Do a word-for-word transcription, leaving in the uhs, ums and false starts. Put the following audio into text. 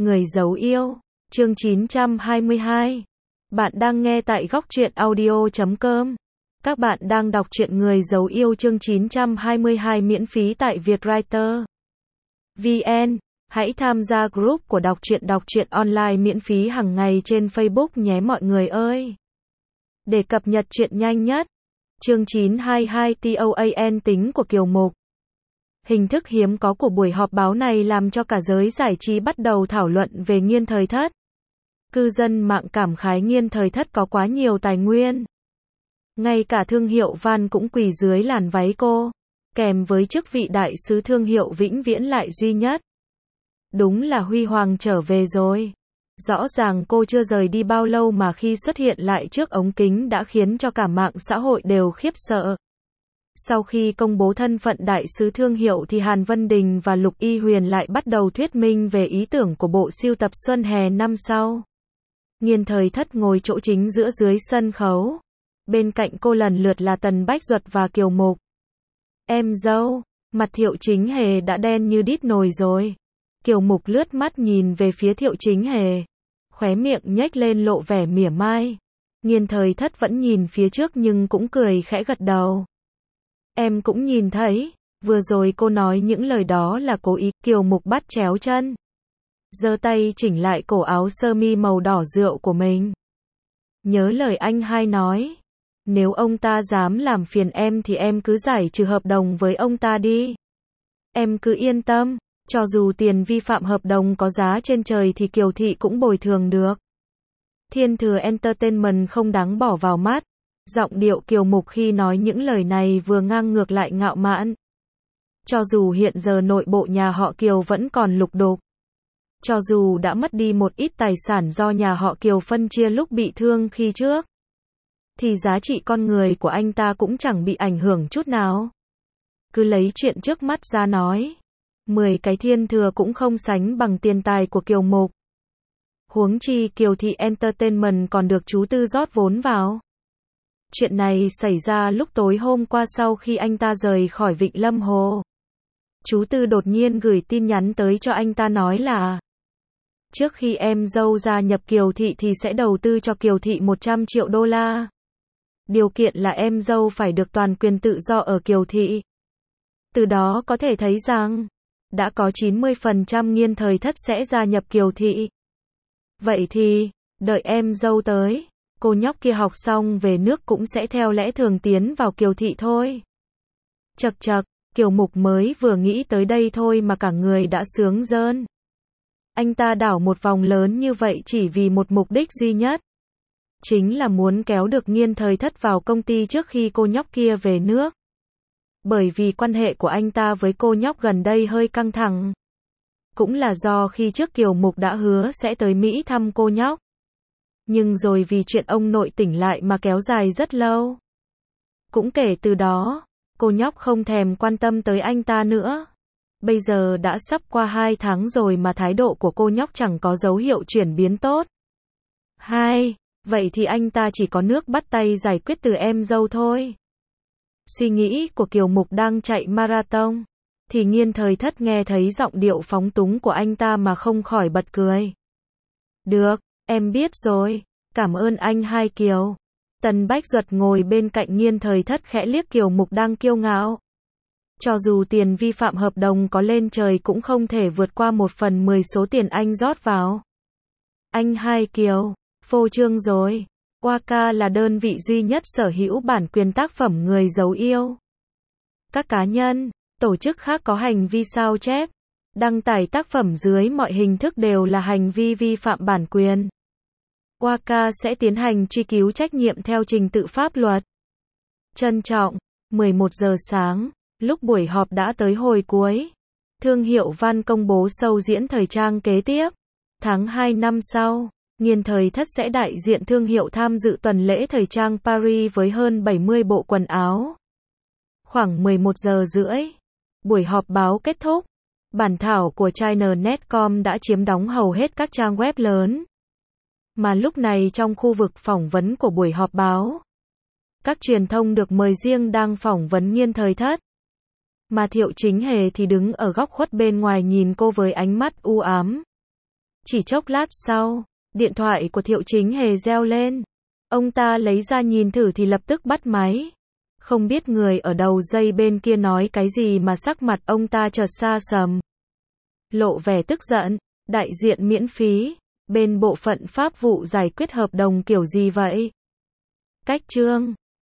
Người giấu yêu, chương chín trăm hai mươi hai. Bạn đang nghe tại góc truyện audio chấm com. Các bạn đang đọc truyện Người giấu yêu chương chín trăm hai mươi hai miễn phí tại Vietwriter vê en. Hãy tham gia group của đọc truyện đọc truyện online miễn phí hàng ngày trên Facebook nhé mọi người ơi. Để cập nhật truyện nhanh nhất. Chương chín trăm hai mươi hai TOAN tính của Kiều Mục. Hình thức hiếm có của buổi họp báo này làm cho cả giới giải trí bắt đầu thảo luận về Nghiên Thời Thất. Cư dân mạng cảm khái Nghiên Thời Thất có quá nhiều tài nguyên. Ngay cả thương hiệu Van cũng quỳ dưới làn váy cô, kèm với chức vị đại sứ thương hiệu vĩnh viễn lại duy nhất. Đúng là huy hoàng trở về rồi. Rõ ràng cô chưa rời đi bao lâu mà khi xuất hiện lại trước ống kính đã khiến cho cả mạng xã hội đều khiếp sợ. Sau khi công bố thân phận đại sứ thương hiệu thì Hàn Vân Đình và Lục Y Huyền lại bắt đầu thuyết minh về ý tưởng của bộ sưu tập xuân hè năm sau. Nghiên Thời Thất ngồi chỗ chính giữa dưới sân khấu. Bên cạnh cô lần lượt là Tần Bách Duật và Kiều Mục. Em dâu, mặt Thiệu Chính Hề đã đen như đít nồi rồi. Kiều Mục lướt mắt nhìn về phía Thiệu Chính Hề. Khóe miệng nhếch lên lộ vẻ mỉa mai. Nghiên Thời Thất vẫn nhìn phía trước nhưng cũng cười khẽ gật đầu. Em cũng nhìn thấy, vừa rồi cô nói những lời đó là cố ý. Kiều Mục bắt chéo chân, giơ tay chỉnh lại cổ áo sơ mi màu đỏ rượu của mình. Nhớ lời anh hai nói, nếu ông ta dám làm phiền em thì em cứ giải trừ hợp đồng với ông ta đi. Em cứ yên tâm, cho dù tiền vi phạm hợp đồng có giá trên trời thì Kiều thị cũng bồi thường được. Thiên Thừa Entertainment không đáng bỏ vào mắt. Giọng điệu Kiều Mục khi nói những lời này vừa ngang ngược lại ngạo mạn. Cho dù hiện giờ nội bộ nhà họ Kiều vẫn còn lục đục, cho dù đã mất đi một ít tài sản do nhà họ Kiều phân chia lúc bị thương khi trước, thì giá trị con người của anh ta cũng chẳng bị ảnh hưởng chút nào. Cứ lấy chuyện trước mắt ra nói, mười cái Thiên Thừa cũng không sánh bằng tiền tài của Kiều Mục. Huống chi Kiều thị Entertainment còn được chú Tư rót vốn vào. Chuyện này xảy ra lúc tối hôm qua sau khi anh ta rời khỏi Vịnh Lâm Hồ. Chú Tư đột nhiên gửi tin nhắn tới cho anh ta nói là trước khi em dâu gia nhập Kiều thị thì sẽ đầu tư cho Kiều thị một trăm triệu đô la. Điều kiện là em dâu phải được toàn quyền tự do ở Kiều thị. Từ đó có thể thấy rằng đã có chín mươi phần trăm Nghiên Thời Thất sẽ gia nhập Kiều thị. Vậy thì, đợi em dâu tới, cô nhóc kia học xong về nước cũng sẽ theo lẽ thường tiến vào Kiều thị thôi. Chậc chậc, Kiều Mục mới vừa nghĩ tới đây thôi mà cả người đã sướng rơn. Anh ta đảo một vòng lớn như vậy chỉ vì một mục đích duy nhất. Chính là muốn kéo được Nghiên Thời Thất vào công ty trước khi cô nhóc kia về nước. Bởi vì quan hệ của anh ta với cô nhóc gần đây hơi căng thẳng. Cũng là do khi trước Kiều Mục đã hứa sẽ tới Mỹ thăm cô nhóc. Nhưng rồi vì chuyện ông nội tỉnh lại mà kéo dài rất lâu. Cũng kể từ đó, cô nhóc không thèm quan tâm tới anh ta nữa. Bây giờ đã sắp qua hai tháng rồi mà thái độ của cô nhóc chẳng có dấu hiệu chuyển biến tốt. Hai, vậy thì anh ta chỉ có nước bắt tay giải quyết từ em dâu thôi. Suy nghĩ của Kiều Mục đang chạy marathon, thì Nghiên Thời Thất nghe thấy giọng điệu phóng túng của anh ta mà không khỏi bật cười. Được, em biết rồi, cảm ơn anh hai Kiều. Tần Bách Duật ngồi bên cạnh Nghiên Thời Thất khẽ liếc Kiều Mục đang kiêu ngạo. Cho dù tiền vi phạm hợp đồng có lên trời cũng không thể vượt qua một phần mười số tiền anh rót vào. Anh hai Kiều, phô trương rồi. Waka là đơn vị duy nhất sở hữu bản quyền tác phẩm Người giấu yêu. Các cá nhân, tổ chức khác có hành vi sao chép, đăng tải tác phẩm dưới mọi hình thức đều là hành vi vi phạm bản quyền. Waka sẽ tiến hành truy cứu trách nhiệm theo trình tự pháp luật. Trân trọng, mười một giờ sáng, lúc buổi họp đã tới hồi cuối. Thương hiệu Van công bố show diễn thời trang kế tiếp. Tháng hai năm sau, Nghiên Thời Thất sẽ đại diện thương hiệu tham dự tuần lễ thời trang Paris với hơn bảy mươi bộ quần áo. Khoảng mười một giờ rưỡi, buổi họp báo kết thúc. Bản thảo của China net chấm com đã chiếm đóng hầu hết các trang web lớn. Mà lúc này trong khu vực phỏng vấn của buổi họp báo, các truyền thông được mời riêng đang phỏng vấn Nghiên Thời Thất. Mà Thiệu Chính Hề thì đứng ở góc khuất bên ngoài nhìn cô với ánh mắt u ám. Chỉ chốc lát sau, điện thoại của Thiệu Chính Hề reo lên. Ông ta lấy ra nhìn thử thì lập tức bắt máy. Không biết người ở đầu dây bên kia nói cái gì mà sắc mặt ông ta chợt xa sầm. Lộ vẻ tức giận, đại diện miễn phí, bên bộ phận pháp vụ giải quyết hợp đồng kiểu gì vậy? Cách chương